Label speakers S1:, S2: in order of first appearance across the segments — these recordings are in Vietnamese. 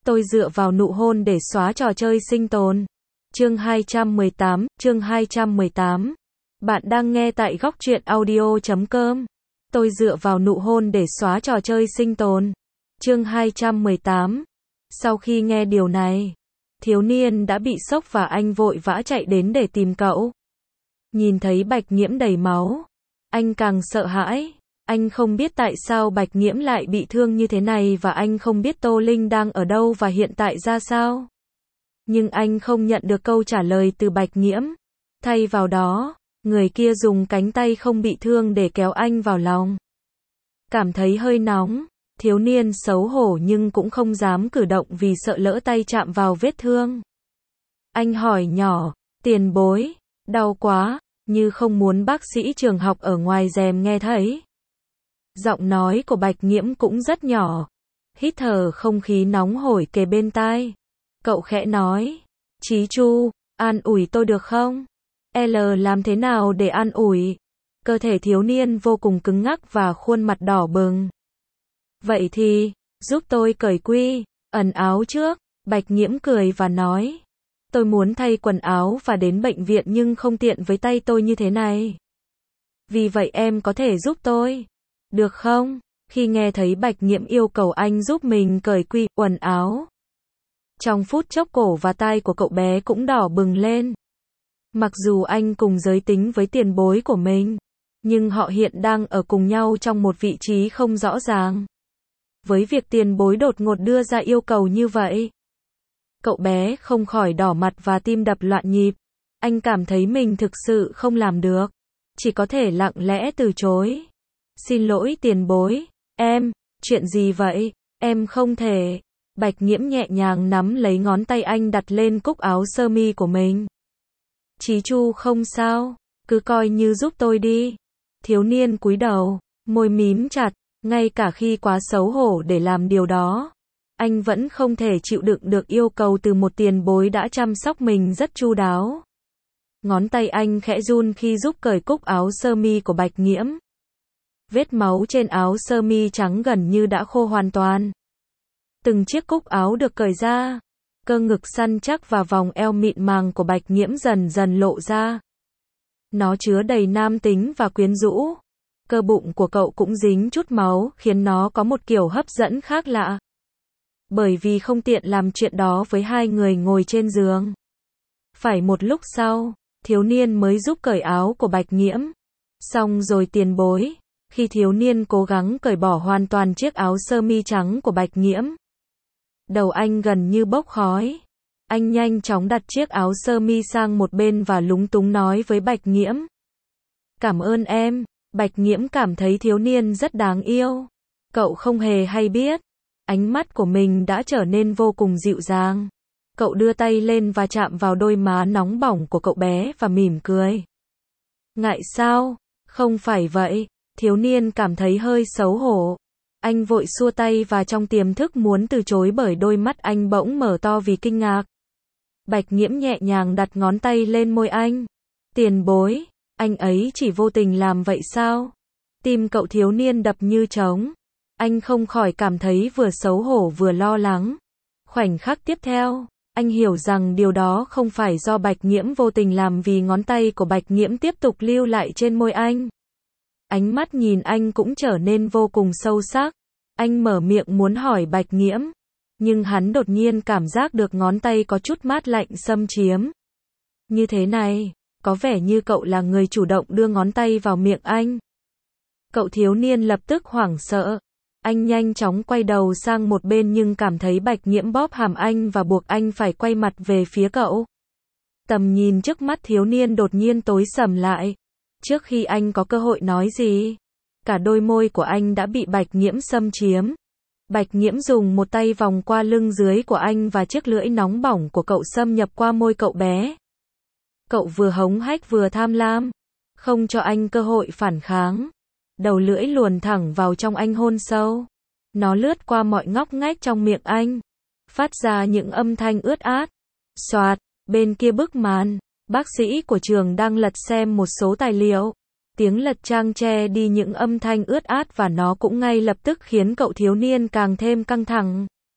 S1: Tôi dựa vào nụ hôn để xóa trò chơi sinh tồn. Chương 218. Bạn đang nghe tại góc truyện audio.com. Tôi dựa vào nụ hôn để xóa trò chơi sinh tồn. Chương 218. Sau khi nghe điều này, thiếu niên đã bị sốc và anh vội vã chạy đến để tìm cậu. Nhìn thấy Bạch Nghiễm đầy máu, anh càng sợ hãi. Anh không biết tại sao Bạch Nghiễm lại bị thương như thế này và anh không biết Tô Linh đang ở đâu và hiện tại ra sao. Nhưng anh không nhận được câu trả lời từ Bạch Nghiễm. Thay vào đó, người kia dùng cánh tay không bị thương để kéo anh vào lòng. Cảm thấy hơi nóng, thiếu niên xấu hổ nhưng cũng không dám cử động vì sợ lỡ tay chạm vào vết thương. Anh hỏi nhỏ, tiền bối, đau quá, như không muốn bác sĩ trường học ở ngoài rèm nghe thấy. Giọng nói của Bạch Nghiễm cũng rất nhỏ, hít thở không khí nóng hổi kề bên tai. Cậu khẽ nói, Chí Chu, an ủi tôi được không? Làm thế nào để an ủi? Cơ thể thiếu niên vô cùng cứng ngắc và khuôn mặt đỏ bừng. Vậy thì, giúp tôi cởi ẩn áo trước. Bạch Nghiễm cười và nói, tôi muốn thay quần áo và đến bệnh viện nhưng không tiện với tay tôi như thế này. Vì vậy em có thể giúp tôi, được không? Khi nghe thấy Bạch Nghiễm yêu cầu anh giúp mình cởi quần áo, trong phút chốc cổ và tai của cậu bé cũng đỏ bừng lên. Mặc dù anh cùng giới tính với tiền bối của mình, nhưng họ hiện đang ở cùng nhau trong một vị trí không rõ ràng. Với việc tiền bối đột ngột đưa ra yêu cầu như vậy, cậu bé không khỏi đỏ mặt và tim đập loạn nhịp. Anh cảm thấy mình thực sự không làm được, chỉ có thể lặng lẽ từ chối. Xin lỗi tiền bối, chuyện gì vậy? Em không thể. Bạch Nghiễm nhẹ nhàng nắm lấy ngón tay anh đặt lên cúc áo sơ mi của mình. Chí Chu không sao, cứ coi như giúp tôi đi. Thiếu niên cúi đầu, môi mím chặt, ngay cả khi quá xấu hổ để làm điều đó. Anh vẫn không thể chịu đựng được yêu cầu từ một tiền bối đã chăm sóc mình rất chu đáo. Ngón tay anh khẽ run khi giúp cởi cúc áo sơ mi của Bạch Nghiễm. Vết máu trên áo sơ mi trắng gần như đã khô hoàn toàn. Từng chiếc cúc áo được cởi ra, cơ ngực săn chắc và vòng eo mịn màng của Bạch Nghiễm dần dần lộ ra. Nó chứa đầy nam tính và quyến rũ. Cơ bụng của cậu cũng dính chút máu, khiến nó có một kiểu hấp dẫn khác lạ. Bởi vì không tiện làm chuyện đó với hai người ngồi trên giường. Phải một lúc sau, thiếu niên mới giúp cởi áo của Bạch Nghiễm. Xong rồi tiền bối. Khi thiếu niên cố gắng cởi bỏ hoàn toàn chiếc áo sơ mi trắng của Bạch Nghiễm, đầu anh gần như bốc khói. Anh nhanh chóng đặt chiếc áo sơ mi sang một bên và lúng túng nói với Bạch Nghiễm, cảm ơn em. Bạch Nghiễm cảm thấy thiếu niên rất đáng yêu. Cậu không hề hay biết, ánh mắt của mình đã trở nên vô cùng dịu dàng. Cậu đưa tay lên và chạm vào đôi má nóng bỏng của cậu bé và mỉm cười. Ngại sao? Không phải vậy. Thiếu niên cảm thấy hơi xấu hổ. Anh vội xua tay và trong tiềm thức muốn từ chối bởi đôi mắt anh bỗng mở to vì kinh ngạc. Bạch Nghiễm nhẹ nhàng đặt ngón tay lên môi anh. Tiền bối, anh ấy chỉ vô tình làm vậy sao? Tim cậu thiếu niên đập như trống. Anh không khỏi cảm thấy vừa xấu hổ vừa lo lắng. Khoảnh khắc tiếp theo, anh hiểu rằng điều đó không phải do Bạch Nghiễm vô tình làm vì ngón tay của Bạch Nghiễm tiếp tục lưu lại trên môi anh. Ánh mắt nhìn anh cũng trở nên vô cùng sâu sắc. Anh mở miệng muốn hỏi Bạch Nghiễm, nhưng hắn đột nhiên cảm giác được ngón tay có chút mát lạnh xâm chiếm. Như thế này, có vẻ như cậu là người chủ động đưa ngón tay vào miệng anh. Cậu thiếu niên lập tức hoảng sợ. Anh nhanh chóng quay đầu sang một bên nhưng cảm thấy Bạch Nghiễm bóp hàm anh và buộc anh phải quay mặt về phía cậu. Tầm nhìn trước mắt thiếu niên đột nhiên tối sầm lại. Trước khi anh có cơ hội nói gì, cả đôi môi của anh đã bị Bạch Nghiễm xâm chiếm. Bạch Nghiễm dùng một tay vòng qua lưng dưới của anh và chiếc lưỡi nóng bỏng của cậu xâm nhập qua môi cậu bé. Cậu vừa hống hách vừa tham lam, không cho anh cơ hội phản kháng. Đầu lưỡi luồn thẳng vào trong anh hôn sâu. Nó lướt qua mọi ngóc ngách trong miệng anh, phát ra những âm thanh ướt át. Soạt, bên kia bức màn, bác sĩ của trường đang lật xem một số tài liệu. Tiếng lật trang che đi những âm thanh ướt át và nó cũng ngay lập tức khiến cậu thiếu niên càng thêm căng thẳng.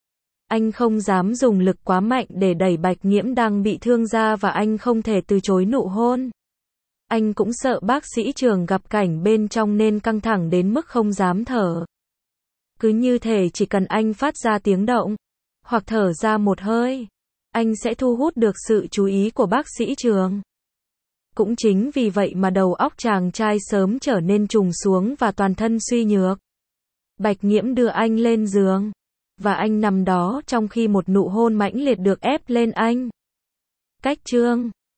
S1: Anh không dám dùng lực quá mạnh để đẩy Bạch Nghiễm đang bị thương ra và anh không thể từ chối nụ hôn. Anh cũng sợ bác sĩ Trường gặp cảnh bên trong nên căng thẳng đến mức không dám thở. Cứ như thể chỉ cần anh phát ra tiếng động, hoặc thở ra một hơi, anh sẽ thu hút được sự chú ý của bác sĩ Trường. Cũng chính vì vậy mà đầu óc chàng trai sớm trở nên trùng xuống và toàn thân suy nhược. Bạch Nghiễm đưa anh lên giường, và anh nằm đó trong khi một nụ hôn mãnh liệt được ép lên anh. Cách chương